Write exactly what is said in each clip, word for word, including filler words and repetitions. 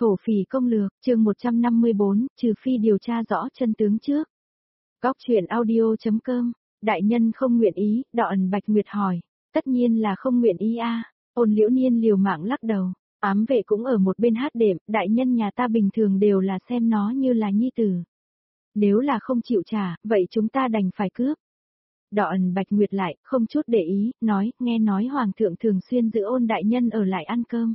Thổ phỉ công lược, chương một trăm năm mươi bốn, trừ phi điều tra rõ chân tướng trước. Góc truyện audio.com, đại nhân không nguyện ý, Đọ ẩn Bạch Nguyệt hỏi. Tất nhiên là không nguyện ý a. Ôn Liễu Niên liều mạng lắc đầu. Ám vệ cũng ở một bên hát đệm, đại nhân nhà ta bình thường đều là xem nó như là nhi tử. Nếu là không chịu trả, vậy chúng ta đành phải cướp. Đọ ẩn Bạch Nguyệt lại, không chút để ý, nói, nghe nói Hoàng thượng thường xuyên giữ Ôn đại nhân ở lại ăn cơm.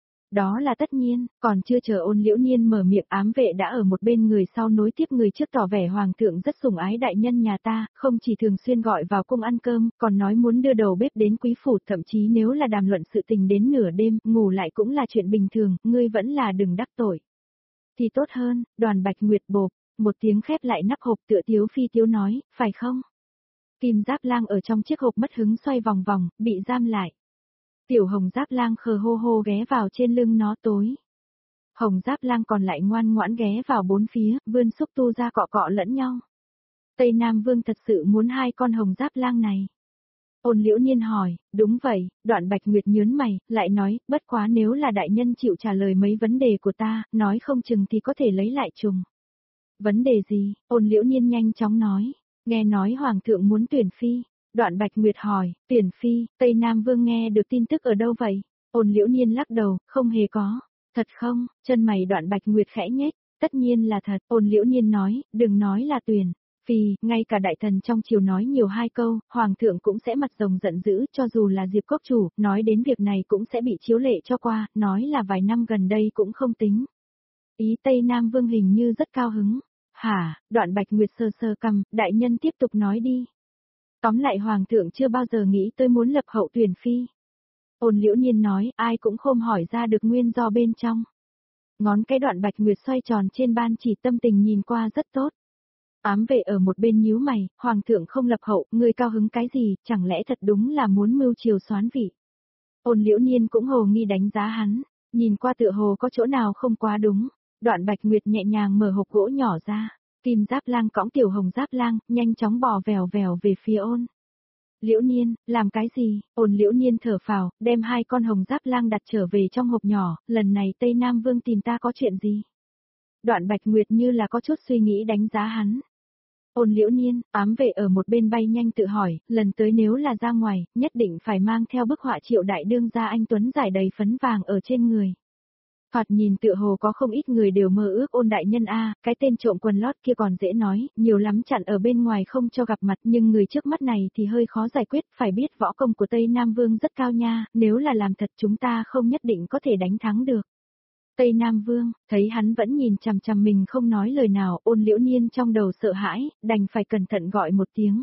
Đó là tất nhiên, còn chưa chờ Ôn Liễu Niên mở miệng, ám vệ đã ở một bên người sau nối tiếp người trước tỏ vẻ Hoàng thượng rất sủng ái đại nhân nhà ta, không chỉ thường xuyên gọi vào cung ăn cơm, còn nói muốn đưa đầu bếp đến quý phủ, thậm chí nếu là đàm luận sự tình đến nửa đêm, ngủ lại cũng là chuyện bình thường, ngươi vẫn là đừng đắc tội. Thì tốt hơn, Đoàn Bạch Nguyệt bộp, một tiếng khép lại nắp hộp, tựa tiếu phi tiếu nói, phải không? Kim Giáp Lang ở trong chiếc hộp mất hứng xoay vòng vòng, bị giam lại. Tiểu Hồng Giáp Lang khờ hô hô ghé vào trên lưng nó tối. Hồng Giáp Lang còn lại ngoan ngoãn ghé vào bốn phía, vươn xúc tu ra cọ cọ lẫn nhau. Tây Nam Vương thật sự muốn hai con Hồng Giáp Lang này. Ôn Liễu Niên hỏi, đúng vậy, Đoạn Bạch Nguyệt nhớn mày, lại nói, bất quá nếu là đại nhân chịu trả lời mấy vấn đề của ta, nói không chừng thì có thể lấy lại trùng. Vấn đề gì? Ôn Liễu Niên nhanh chóng nói, nghe nói Hoàng thượng muốn tuyển phi. Đoạn Bạch Nguyệt hỏi, tuyển phi, Tây Nam Vương nghe được tin tức ở đâu vậy? Ôn Liễu Niên lắc đầu, không hề có. Thật không? Chân mày Đoạn Bạch Nguyệt khẽ nhếch, tất nhiên là thật. Ôn Liễu Niên nói, đừng nói là tuyển phi, ngay cả đại thần trong triều nói nhiều hai câu, Hoàng thượng cũng sẽ mặt rồng giận dữ, cho dù là Diệp Cốc Chủ, nói đến việc này cũng sẽ bị chiếu lệ cho qua, nói là vài năm gần đây cũng không tính. Ý Tây Nam Vương hình như rất cao hứng. Hả? Đoạn Bạch Nguyệt sơ sơ cằm, đại nhân tiếp tục nói đi. Tóm lại Hoàng thượng chưa bao giờ nghĩ tôi muốn lập hậu tuyển phi. Ôn Liễu Niên nói, ai cũng không hỏi ra được nguyên do bên trong. Ngón cái Đoạn Bạch Nguyệt xoay tròn trên ban chỉ, tâm tình nhìn qua rất tốt. Ám vệ ở một bên nhíu mày, Hoàng thượng không lập hậu, người cao hứng cái gì, chẳng lẽ thật đúng là muốn mưu triều soán vị. Ôn Liễu Niên cũng hồ nghi đánh giá hắn, nhìn qua tựa hồ có chỗ nào không quá đúng. Đoạn Bạch Nguyệt nhẹ nhàng mở hộp gỗ nhỏ ra. Kim Giáp Lang cõng Tiểu Hồng Giáp Lang, nhanh chóng bò vèo vèo về phía Ôn Liễu Niên, làm cái gì? Ôn Liễu Niên thở phào, đem hai con Hồng Giáp Lang đặt trở về trong hộp nhỏ, lần này Tây Nam Vương tìm ta có chuyện gì? Đoạn Bạch Nguyệt như là có chút suy nghĩ đánh giá hắn. Ôn Liễu Niên, ám vệ ở một bên bay nhanh tự hỏi, lần tới nếu là ra ngoài, nhất định phải mang theo bức họa Triệu đại đương gia anh tuấn giải đầy phấn vàng ở trên người. Thoạt nhìn tựa hồ có không ít người đều mơ ước Ôn đại nhân a, cái tên trộm quần lót kia còn dễ nói, nhiều lắm chặn ở bên ngoài không cho gặp mặt, nhưng người trước mắt này thì hơi khó giải quyết, phải biết võ công của Tây Nam Vương rất cao nha, nếu là làm thật chúng ta không nhất định có thể đánh thắng được. Tây Nam Vương, thấy hắn vẫn nhìn chằm chằm mình không nói lời nào, Ôn Liễu Niên trong đầu sợ hãi, đành phải cẩn thận gọi một tiếng.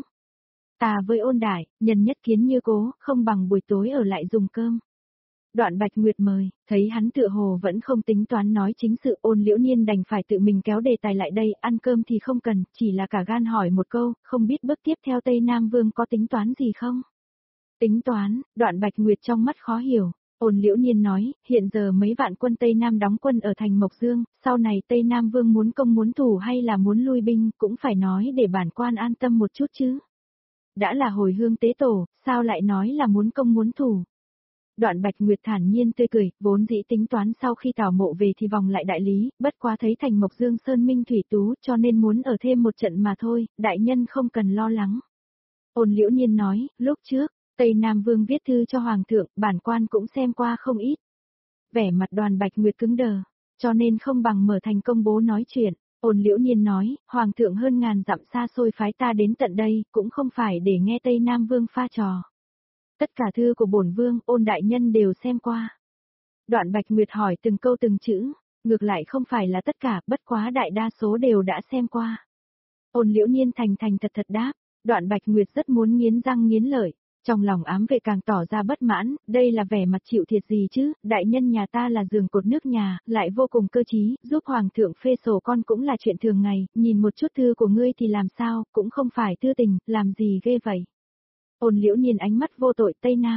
Ta với Ôn đại, nhân nhất kiến như cố, không bằng buổi tối ở lại dùng cơm. Đoạn Bạch Nguyệt mời, thấy hắn tựa hồ vẫn không tính toán nói chính sự, Ôn Liễu Niên đành phải tự mình kéo đề tài lại đây, ăn cơm thì không cần, chỉ là cả gan hỏi một câu, không biết bước tiếp theo Tây Nam Vương có tính toán gì không? Tính toán, Đoạn Bạch Nguyệt trong mắt khó hiểu. Ôn Liễu Niên nói, hiện giờ mấy vạn quân Tây Nam đóng quân ở thành Mộc Dương, sau này Tây Nam Vương muốn công muốn thủ hay là muốn lui binh, cũng phải nói để bản quan an tâm một chút chứ. Đã là hồi hương tế tổ, sao lại nói là muốn công muốn thủ? Đoạn Bạch Nguyệt thản nhiên tươi cười, vốn dĩ tính toán sau khi Tào Mộ về thì vòng lại đại lý, bất quá thấy thành Mộc Dương sơn minh thủy tú cho nên muốn ở thêm một trận mà thôi, đại nhân không cần lo lắng. Ôn Liễu Niên nói, lúc trước, Tây Nam Vương viết thư cho Hoàng thượng, bản quan cũng xem qua không ít. Vẻ mặt Đoàn Bạch Nguyệt cứng đờ, cho nên không bằng mở thành công bố nói chuyện. Ôn Liễu Niên nói, Hoàng thượng hơn ngàn dặm xa xôi phái ta đến tận đây, cũng không phải để nghe Tây Nam Vương pha trò. Tất cả thư của bổn vương, Ôn đại nhân đều xem qua. Đoạn Bạch Nguyệt hỏi từng câu từng chữ, ngược lại không phải là tất cả, bất quá đại đa số đều đã xem qua. Ôn Liễu Niên thành thành thật thật đáp, Đoạn Bạch Nguyệt rất muốn nghiến răng nghiến lợi. Trong lòng ám vệ càng tỏ ra bất mãn, đây là vẻ mặt chịu thiệt gì chứ, đại nhân nhà ta là giường cột nước nhà, lại vô cùng cơ trí, giúp Hoàng thượng phê sổ con cũng là chuyện thường ngày, nhìn một chút thư của ngươi thì làm sao, cũng không phải thư tình, làm gì ghê vậy. Ôn Liễu Niên ánh mắt vô tội Tây Nam,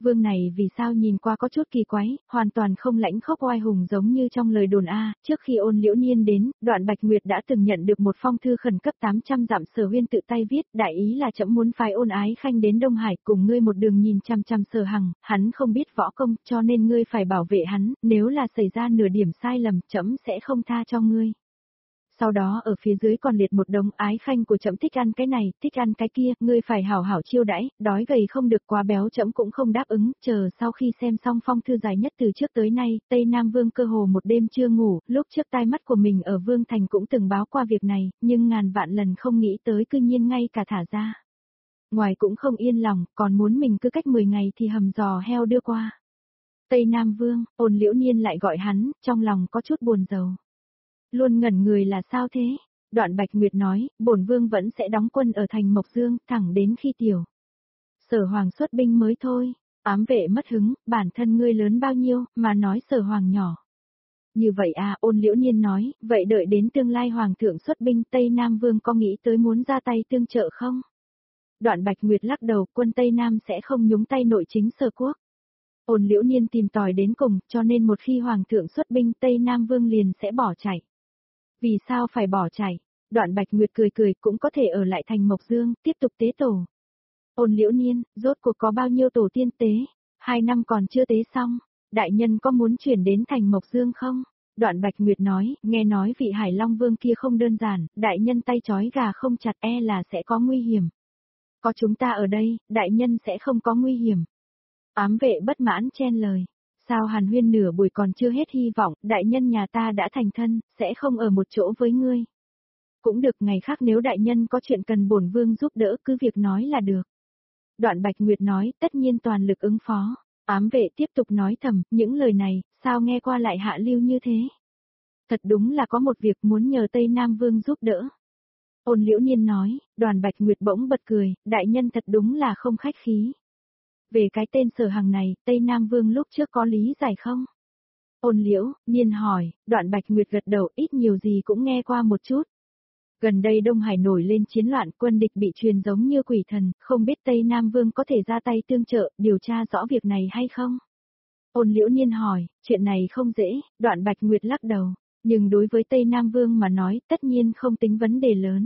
Vương này vì sao nhìn qua có chút kỳ quái, hoàn toàn không lãnh khốc oai hùng giống như trong lời đồn a. Trước khi Ôn Liễu Niên đến, Đoạn Bạch Nguyệt đã từng nhận được một phong thư khẩn cấp tám trăm dặm Sở Huyên tự tay viết, đại ý là trẫm muốn phái Ôn Ái Khanh đến Đông Hải cùng ngươi một đường nhìn chăm chăm Sở Hằng, hắn không biết võ công, cho nên ngươi phải bảo vệ hắn, nếu là xảy ra nửa điểm sai lầm, trẫm sẽ không tha cho ngươi. Sau đó ở phía dưới còn liệt một đống Ái Khanh của trẫm thích ăn cái này, thích ăn cái kia, ngươi phải hảo hảo chiêu đãi, đói gầy không được quá béo trẫm cũng không đáp ứng, chờ sau khi xem xong phong thư dài nhất từ trước tới nay, Tây Nam Vương cơ hồ một đêm chưa ngủ, lúc trước tai mắt của mình ở Vương Thành cũng từng báo qua việc này, nhưng ngàn vạn lần không nghĩ tới cư nhiên ngay cả thả ra. Ngoài cũng không yên lòng, còn muốn mình cứ cách mười ngày thì hầm giò heo đưa qua. Tây Nam Vương, Ôn Liễu Niên lại gọi hắn, trong lòng có chút buồn rầu. Luôn ngẩn người là sao thế? Đoạn Bạch Nguyệt nói, bổn vương vẫn sẽ đóng quân ở thành Mộc Dương, thẳng đến khi tiểu Sở Hoàng xuất binh mới thôi. Ám Vệ mất hứng, bản thân ngươi lớn bao nhiêu, mà nói Sở Hoàng nhỏ. Như vậy à, Ôn Liễu Niên nói, vậy đợi đến tương lai Hoàng thượng xuất binh Tây Nam Vương có nghĩ tới muốn ra tay tương trợ không? Đoạn Bạch Nguyệt lắc đầu, quân Tây Nam sẽ không nhúng tay nội chính Sở Quốc. Ôn Liễu Niên tìm tòi đến cùng, cho nên một khi Hoàng thượng xuất binh Tây Nam Vương liền sẽ bỏ chạy. Vì sao phải bỏ chạy? Đoạn Bạch Nguyệt cười cười, cũng có thể ở lại thành Mộc Dương, tiếp tục tế tổ. Ôn Liễu Niên, rốt cuộc có bao nhiêu tổ tiên tế? Hai năm còn chưa tế xong. Đại nhân có muốn chuyển đến thành Mộc Dương không? Đoạn Bạch Nguyệt nói, nghe nói vị Hải Long Vương kia không đơn giản, đại nhân tay trói gà không chặt e là sẽ có nguy hiểm. Có chúng ta ở đây, đại nhân sẽ không có nguy hiểm. Ám Vệ bất mãn chen lời. Sao Hàn Huyên nửa buổi còn chưa hết hy vọng, đại nhân nhà ta đã thành thân, sẽ không ở một chỗ với ngươi. Cũng được, ngày khác nếu đại nhân có chuyện cần bổn vương giúp đỡ cứ việc nói là được. Đoạn Bạch Nguyệt nói, tất nhiên toàn lực ứng phó. Ám Vệ tiếp tục nói thầm, những lời này, sao nghe qua lại hạ lưu như thế? Thật đúng là có một việc muốn nhờ Tây Nam Vương giúp đỡ. Ôn Liễu Niên nói, Đoàn Bạch Nguyệt bỗng bật cười, đại nhân thật đúng là không khách khí. Về cái tên Sở Hằng này, Tây Nam Vương lúc trước có lý giải không? Ôn Liễu Niên hỏi, Đoạn Bạch Nguyệt gật đầu, ít nhiều gì cũng nghe qua một chút. Gần đây Đông Hải nổi lên chiến loạn, quân địch bị truyền giống như quỷ thần, không biết Tây Nam Vương có thể ra tay tương trợ, điều tra rõ việc này hay không? Ôn Liễu Niên hỏi, chuyện này không dễ, Đoạn Bạch Nguyệt lắc đầu, nhưng đối với Tây Nam Vương mà nói, tất nhiên không tính vấn đề lớn.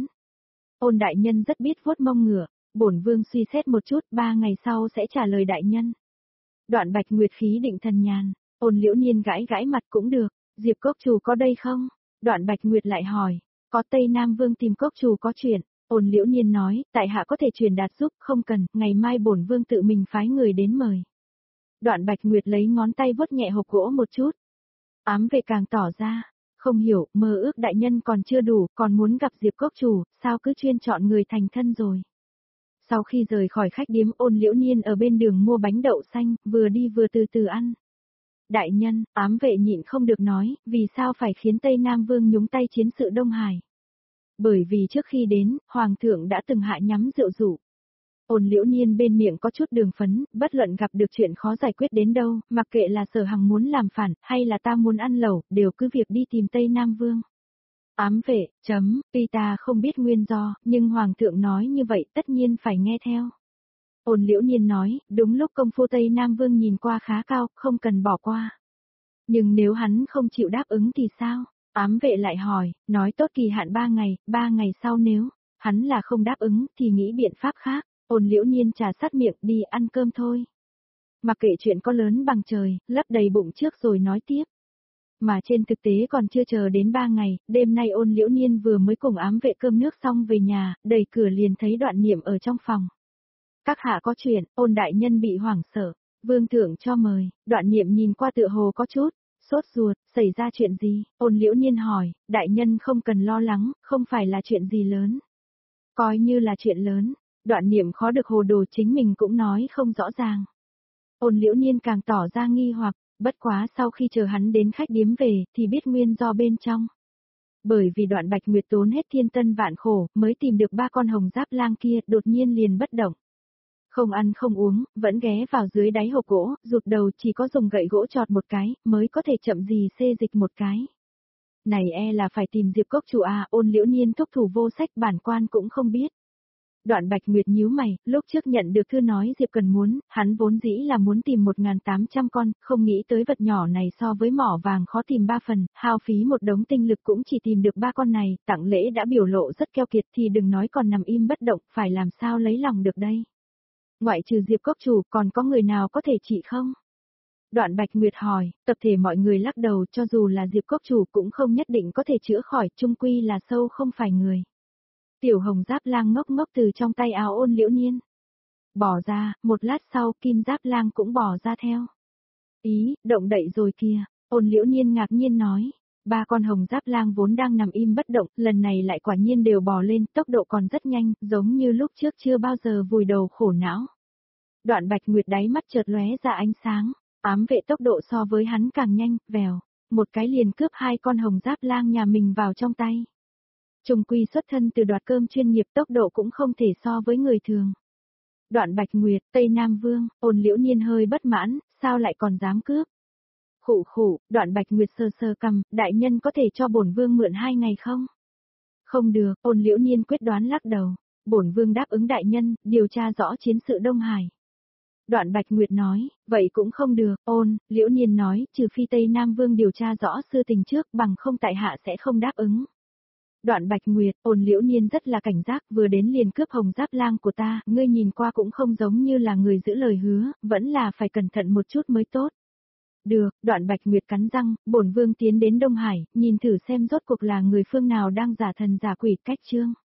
Ôn đại nhân rất biết vuốt mông ngựa, bổn vương suy xét một chút, ba ngày sau sẽ trả lời đại nhân. Đoạn Bạch Nguyệt khí định thần nhàn, Ôn Liễu Niên gãi gãi mặt cũng được, Diệp Cốc Chủ có đây không? Đoạn Bạch Nguyệt lại hỏi, có Tây Nam Vương tìm Cốc Chủ có chuyện. Ôn Liễu Niên nói, tại hạ có thể truyền đạt giúp, không cần, ngày mai bổn vương tự mình phái người đến mời. Đoạn Bạch Nguyệt lấy ngón tay vuốt nhẹ hộp gỗ một chút. Ám Vệ càng tỏ ra, không hiểu, mơ ước đại nhân còn chưa đủ, còn muốn gặp Diệp Cốc Chủ, sao cứ chuyên chọn người thành thân rồi. Sau khi rời khỏi khách điếm, Ôn Liễu Niên ở bên đường mua bánh đậu xanh, vừa đi vừa từ từ ăn. Đại nhân, Ám Vệ nhịn không được nói, vì sao phải khiến Tây Nam Vương nhúng tay chiến sự Đông Hải. Bởi vì trước khi đến, Hoàng thượng đã từng hạ nhắm rượu rủ. Ôn Liễu Niên bên miệng có chút đường phấn, bất luận gặp được chuyện khó giải quyết đến đâu, mặc kệ là Sở Hằng muốn làm phản, hay là ta muốn ăn lẩu, đều cứ việc đi tìm Tây Nam Vương. Ám Vệ, chấm, tuy ta không biết nguyên do, nhưng Hoàng thượng nói như vậy tất nhiên phải nghe theo. Ôn Liễu Niên nói, đúng lúc công phu Tây Nam Vương nhìn qua khá cao, không cần bỏ qua. Nhưng nếu hắn không chịu đáp ứng thì sao? Ám Vệ lại hỏi, nói tốt kỳ hạn ba ngày, ba ngày sau nếu hắn là không đáp ứng thì nghĩ biện pháp khác. Ôn Liễu Niên trà sát miệng, đi ăn cơm thôi. Mặc kệ chuyện có lớn bằng trời, lấp đầy bụng trước rồi nói tiếp. Mà trên thực tế còn chưa chờ đến ba ngày, đêm nay Ôn Liễu Niên vừa mới cùng Ám Vệ cơm nước xong về nhà, đẩy cửa liền thấy Đoạn Niệm ở trong phòng. Các hạ có chuyện, Ôn đại nhân bị hoảng sợ, vương thượng cho mời. Đoạn Niệm nhìn qua tựa hồ có chút sốt ruột, xảy ra chuyện gì? Ôn Liễu Niên hỏi, đại nhân không cần lo lắng, không phải là chuyện gì lớn. Coi như là chuyện lớn. Đoạn Niệm khó được hồ đồ, chính mình cũng nói không rõ ràng. Ôn Liễu Niên càng tỏ ra nghi hoặc, bất quá sau khi chờ hắn đến khách điếm về, thì biết nguyên do bên trong. Bởi vì Đoạn Bạch Nguyệt tốn hết thiên tân vạn khổ, mới tìm được ba con hồng giáp lang kia, đột nhiên liền bất động. Không ăn không uống, vẫn ghé vào dưới đáy hộp gỗ, rụt đầu chỉ có dùng gậy gỗ chọt một cái, mới có thể chậm gì xê dịch một cái. Này e là phải tìm Diệp Cốc Chủ à, Ôn Liễu Niên thúc thủ vô sách, bản quan cũng không biết. Đoạn Bạch Nguyệt nhíu mày, lúc trước nhận được thư nói Diệp Cần muốn, hắn vốn dĩ là muốn tìm một nghìn tám trăm con, không nghĩ tới vật nhỏ này so với mỏ vàng khó tìm ba phần, hao phí một đống tinh lực cũng chỉ tìm được ba con này, tặng lễ đã biểu lộ rất keo kiệt thì đừng nói còn nằm im bất động, phải làm sao lấy lòng được đây. Ngoại trừ Diệp Cốc chủ, còn có người nào có thể trị không? Đoạn Bạch Nguyệt hỏi, tập thể mọi người lắc đầu, cho dù là Diệp Cốc chủ cũng không nhất định có thể chữa khỏi, chung quy là sâu không phải người. Tiểu Hồng Giáp Lang ngốc ngốc từ trong tay áo Ôn Liễu Niên bỏ ra, một lát sau Kim Giáp Lang cũng bỏ ra theo. Ý, động đậy rồi kìa, Ôn Liễu Niên ngạc nhiên nói. Ba con Hồng Giáp Lang vốn đang nằm im bất động, lần này lại quả nhiên đều bò lên, tốc độ còn rất nhanh, giống như lúc trước chưa bao giờ vùi đầu khổ não. Đoạn Bạch Nguyệt đáy mắt chợt lóe ra ánh sáng, ám vệ tốc độ so với hắn càng nhanh, vèo, một cái liền cướp hai con Hồng Giáp Lang nhà mình vào trong tay. Trùng quy xuất thân từ đoạt cơm chuyên nghiệp, tốc độ cũng không thể so với người thường. Đoạn Bạch Nguyệt, Tây Nam Vương, Ôn Liễu Niên hơi bất mãn, sao lại còn dám cướp? Khụ khụ, Đoạn Bạch Nguyệt sơ sơ cằm, đại nhân có thể cho bổn vương mượn hai ngày không? Không được, Ôn Liễu Niên quyết đoán lắc đầu. Bổn vương đáp ứng đại nhân, điều tra rõ chiến sự Đông Hải. Đoạn Bạch Nguyệt nói, vậy cũng không được, Ôn, Liễu Niên nói, trừ phi Tây Nam Vương điều tra rõ sự tình trước, bằng không tại hạ sẽ không đáp ứng. Đoạn Bạch Nguyệt, Ôn Liễu Niên rất là cảnh giác, vừa đến liền cướp Hồng Giáp Lang của ta, ngươi nhìn qua cũng không giống như là người giữ lời hứa, vẫn là phải cẩn thận một chút mới tốt. Được, Đoạn Bạch Nguyệt cắn răng, bổn vương tiến đến Đông Hải, nhìn thử xem rốt cuộc là người phương nào đang giả thần giả quỷ, cách chương.